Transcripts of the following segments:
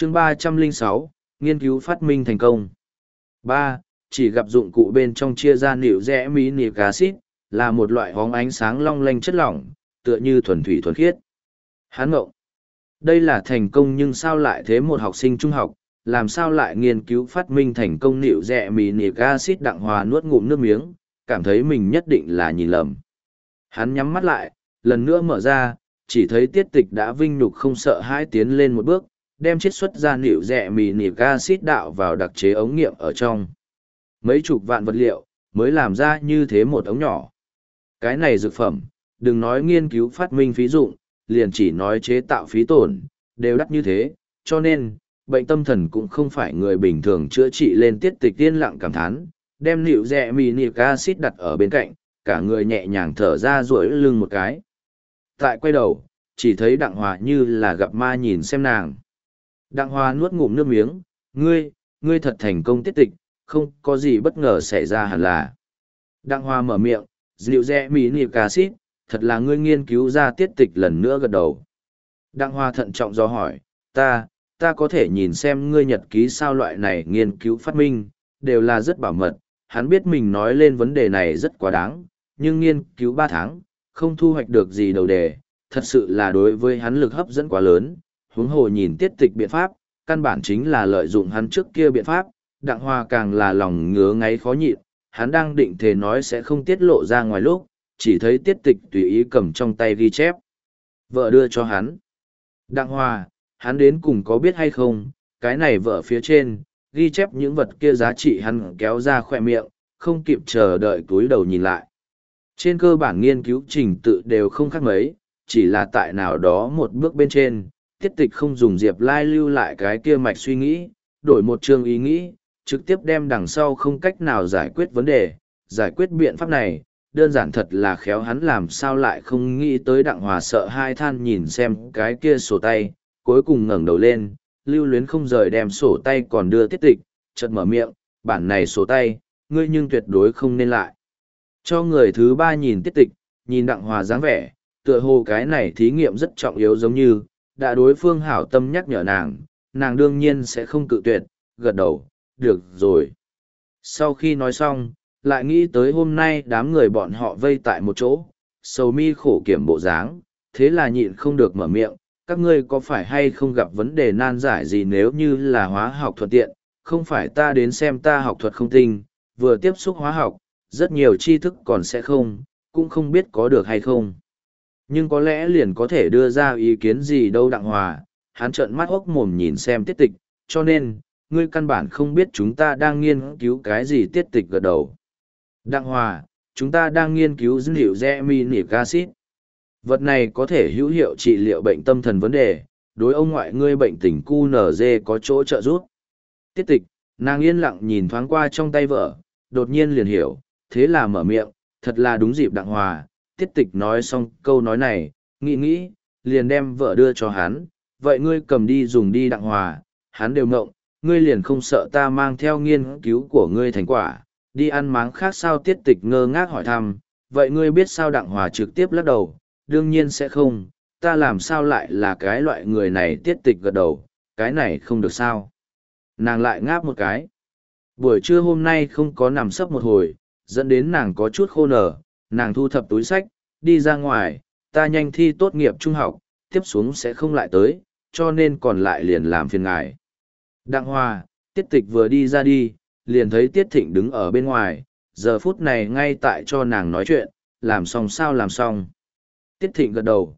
chương 306, nghiên cứu phát minh thành công. 3. Chỉ gặp dụng cụ bên trong chia ra nịu rẽ mini acid, là một loại hóng ánh sáng long lanh chất lỏng, tựa như thuần thủy thuần khiết. Hán ngộng. Đây là thành công nhưng sao lại thế, một học sinh trung học, làm sao lại nghiên cứu phát minh thành công nịu rẽ mini acid? Đặng Hòa nuốt ngụm nước miếng, cảm thấy mình nhất định là nhìn lầm. Hắn nhắm mắt lại, lần nữa mở ra, chỉ thấy Tiết Tịch đã vinh nhục không sợ hãi tiến lên một bước, đem chiết xuất ra nịu rẽ mini acid đạo vào đặc chế ống nghiệm ở trong. Mấy chục vạn vật liệu, mới làm ra như thế một ống nhỏ. Cái này dược phẩm, đừng nói nghiên cứu phát minh phí dụng, liền chỉ nói chế tạo phí tổn, đều đắt như thế, cho nên, bệnh tâm thần cũng không phải người bình thường chữa trị lên. Tiết Tịch yên lặng cảm thán, đem nịu rẽ mini acid đặt ở bên cạnh, cả người nhẹ nhàng thở ra duỗi lưng một cái. Tại quay đầu, chỉ thấy Đặng Hòa như là gặp ma nhìn xem nàng. Đặng Hòa nuốt ngụm nước miếng, ngươi thật thành công Tiết Tịch, không có gì bất ngờ xảy ra hẳn là. Đặng Hòa mở miệng, nịu rẽ mini acid, thật là ngươi nghiên cứu ra. Tiết Tịch lần nữa gật đầu. Đặng Hòa thận trọng do hỏi, ta có thể nhìn xem ngươi nhật ký sao? Loại này nghiên cứu phát minh, đều là rất bảo mật. Hắn biết mình nói lên vấn đề này rất quá đáng, nhưng nghiên cứu 3 tháng, không thu hoạch được gì đầu đề, thật sự là đối với hắn lực hấp dẫn quá lớn. Huống hồ nhìn Tiết Tịch biện pháp, căn bản chính là lợi dụng hắn trước kia biện pháp. Đặng Hòa càng là lòng ngứa ngáy khó nhịn, hắn đang định thề nói sẽ không tiết lộ ra ngoài lúc, chỉ thấy Tiết Tịch tùy ý cầm trong tay ghi chép. Vợ đưa cho hắn. Đặng Hòa, hắn đến cùng có biết hay không, cái này vợ phía trên, ghi chép những vật kia giá trị? Hắn kéo ra khoe miệng, không kịp chờ đợi cúi đầu nhìn lại. Trên cơ bản nghiên cứu trình tự đều không khác mấy, chỉ là tại nào đó một bước bên trên, Tiết Tịch không dùng Diệp Lai lưu lại cái kia mạch suy nghĩ, đổi một chương ý nghĩ, trực tiếp đem đằng sau không cách nào giải quyết vấn đề, giải quyết biện pháp này, đơn giản thật là khéo. Hắn làm sao lại không nghĩ tới? Đặng Hòa sợ hai than nhìn xem cái kia sổ tay, cuối cùng ngẩng đầu lên, lưu luyến không rời đem sổ tay còn đưa Tiết Tịch, chợt mở miệng, bản này sổ tay, ngươi nhưng tuyệt đối không nên lại cho người thứ ba. Nhìn Tiết Tịch, nhìn Đặng Hòa dáng vẻ, tựa hồ cái này thí nghiệm rất trọng yếu, giống như đã đối phương hảo tâm nhắc nhở nàng đương nhiên sẽ không cự tuyệt, gật đầu, được rồi. Sau khi nói xong, lại nghĩ tới hôm nay đám người bọn họ vây tại một chỗ, sầu mi khổ kiểm bộ dáng, thế là nhịn không được mở miệng, các ngươi có phải hay không gặp vấn đề nan giải gì? Nếu như là hóa học thuận tiện, không phải ta đến xem ta học thuật không tinh, vừa tiếp xúc hóa học, rất nhiều tri thức còn sẽ không, cũng không biết có được hay không. Nhưng có lẽ liền có thể đưa ra ý kiến gì đâu. Đặng Hòa, hắn trợn mắt hốc mồm nhìn xem Tiết Tịch, cho nên, ngươi căn bản không biết chúng ta đang nghiên cứu cái gì? Tiết Tịch gật đầu. Đặng Hòa, chúng ta đang nghiên cứu nịu rẽ mini acid. Vật này có thể hữu hiệu trị liệu bệnh tâm thần vấn đề, đối ông ngoại ngươi bệnh tình QNZ có chỗ trợ giúp. Tiết Tịch, nàng yên lặng nhìn thoáng qua trong tay vợ, đột nhiên liền hiểu, thế là mở miệng, thật là đúng dịp. Đặng Hòa, Tiết Tịch nói xong câu nói này, nghĩ, liền đem vợ đưa cho hắn, vậy ngươi cầm đi dùng đi. Đặng Hòa, hắn đều ngộng, ngươi liền không sợ ta mang theo nghiên cứu của ngươi thành quả, đi ăn máng khác sao? Tiết Tịch ngơ ngác hỏi thăm, vậy ngươi biết sao? Đặng Hòa trực tiếp lắc đầu, đương nhiên sẽ không, ta làm sao lại là cái loại người này? Tiết Tịch gật đầu, cái này không được sao? Nàng lại ngáp một cái. Buổi trưa hôm nay không có nằm sấp một hồi, dẫn đến nàng có chút khô nở, nàng thu thập túi sách, đi ra ngoài, ta nhanh thi tốt nghiệp trung học, tiếp xuống sẽ không lại tới, cho nên còn lại liền làm phiền ngài. Đặng Hòa, Tiết Tịch vừa đi ra đi, liền thấy Tiết Thịnh đứng ở bên ngoài, giờ phút này ngay tại cho nàng nói chuyện, làm xong sao? Làm xong. Tiết Thịnh gật đầu,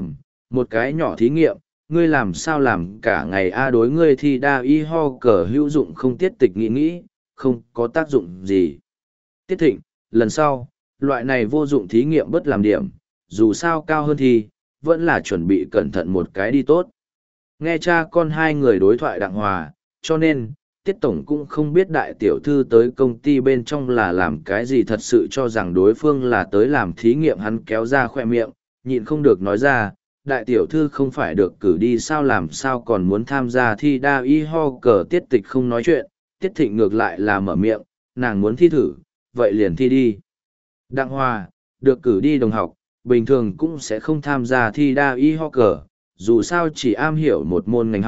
một cái nhỏ thí nghiệm, ngươi làm sao làm cả ngày a? Đối ngươi thì đa y ho cờ hữu dụng không? Tiết Tịch nghĩ, không có tác dụng gì. Tiết Thịnh, lần sau, loại này vô dụng thí nghiệm bất làm điểm, dù sao cao hơn thì, vẫn là chuẩn bị cẩn thận một cái đi tốt. Nghe cha con hai người đối thoại đàng hòa, cho nên, Tiết Tổng cũng không biết đại tiểu thư tới công ty bên trong là làm cái gì, thật sự cho rằng đối phương là tới làm thí nghiệm. Hắn kéo ra khoe miệng, nhịn không được nói ra, đại tiểu thư không phải được cử đi sao, làm sao còn muốn tham gia thi đa y ho cờ? Tiết Tịch không nói chuyện, Tiết Thịnh ngược lại là mở miệng, nàng muốn thi thử, vậy liền thi đi. Đặng Hòa, được cử đi đồng học, bình thường cũng sẽ không tham gia thi đa y ho cờ, dù sao chỉ am hiểu một môn ngành học,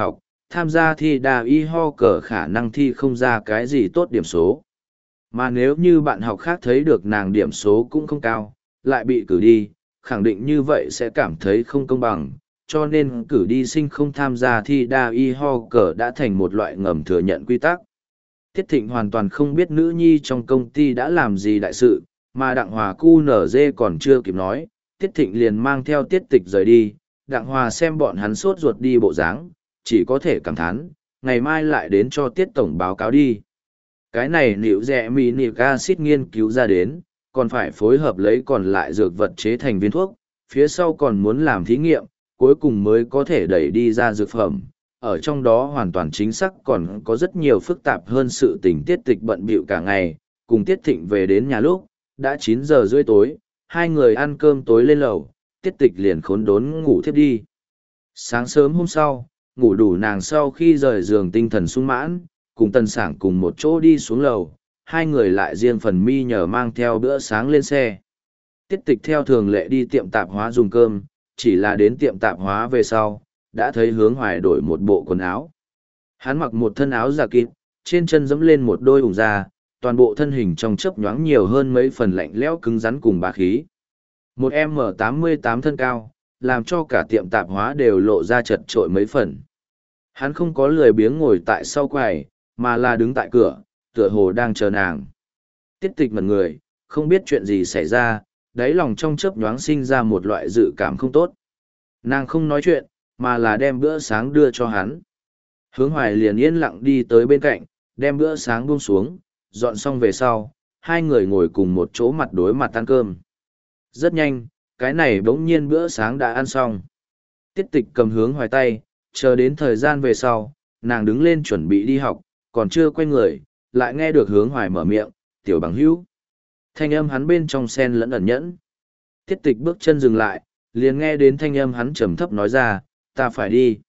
tham gia thi đa y ho cờ khả năng thi không ra cái gì tốt điểm số. Mà nếu như bạn học khác thấy được nàng điểm số cũng không cao, lại bị cử đi, khẳng định như vậy sẽ cảm thấy không công bằng, cho nên cử đi sinh không tham gia thi đa y ho cờ đã thành một loại ngầm thừa nhận quy tắc. Tiết Thịnh hoàn toàn không biết nữ nhi trong công ty đã làm gì đại sự, mà Đặng Hòa cu nở dê còn chưa kịp nói, Tiết Thịnh liền mang theo Tiết Tịch rời đi. Đặng Hòa xem bọn hắn sốt ruột đi bộ dáng, chỉ có thể cảm thán, ngày mai lại đến cho Tiết Tổng báo cáo đi. Cái này liệu rẻ mì nịp acid nghiên cứu ra đến, còn phải phối hợp lấy còn lại dược vật chế thành viên thuốc, phía sau còn muốn làm thí nghiệm, cuối cùng mới có thể đẩy đi ra dược phẩm. Ở trong đó hoàn toàn chính xác còn có rất nhiều phức tạp hơn sự tình. Tiết Tịch bận bịu cả ngày, cùng Tiết Thịnh về đến nhà lúc, đã 9 giờ rưỡi tối, hai người ăn cơm tối lên lầu, Tiết Tịch liền khốn đốn ngủ thiếp đi. Sáng sớm hôm sau, ngủ đủ nàng sau khi rời giường tinh thần sung mãn, cùng Tần Sảng cùng một chỗ đi xuống lầu, hai người lại riêng phần mi nhờ mang theo bữa sáng lên xe. Tiết Tịch theo thường lệ đi tiệm tạp hóa dùng cơm, chỉ là đến tiệm tạp hóa về sau, đã thấy Hướng Hoài đổi một bộ quần áo. Hắn mặc một thân áo giả kịp, trên chân dẫm lên một đôi ủng da, toàn bộ thân hình trong chớp nhoáng nhiều hơn mấy phần lạnh lẽo cứng rắn cùng bá khí. Một M88 thân cao, làm cho cả tiệm tạp hóa đều lộ ra chật trội mấy phần. Hắn không có lười biếng ngồi tại sau quầy, mà là đứng tại cửa, tựa hồ đang chờ nàng. Tiết Tịch ngẩn người, không biết chuyện gì xảy ra, đáy lòng trong chớp nhoáng sinh ra một loại dự cảm không tốt. Nàng không nói chuyện, mà là đem bữa sáng đưa cho hắn. Hướng Hoài liền yên lặng đi tới bên cạnh, đem bữa sáng buông xuống, dọn xong về sau, hai người ngồi cùng một chỗ mặt đối mặt ăn cơm. Rất nhanh, cái này bỗng nhiên bữa sáng đã ăn xong. Tiết Tịch cầm Hướng Hoài tay, chờ đến thời gian về sau, nàng đứng lên chuẩn bị đi học, còn chưa quay người, lại nghe được Hướng Hoài mở miệng, "Tiểu bằng hữu." Thanh âm hắn bên trong sen lẫn ẩn nhẫn. Tiết Tịch bước chân dừng lại, liền nghe đến thanh âm hắn trầm thấp nói ra, "Ta phải đi."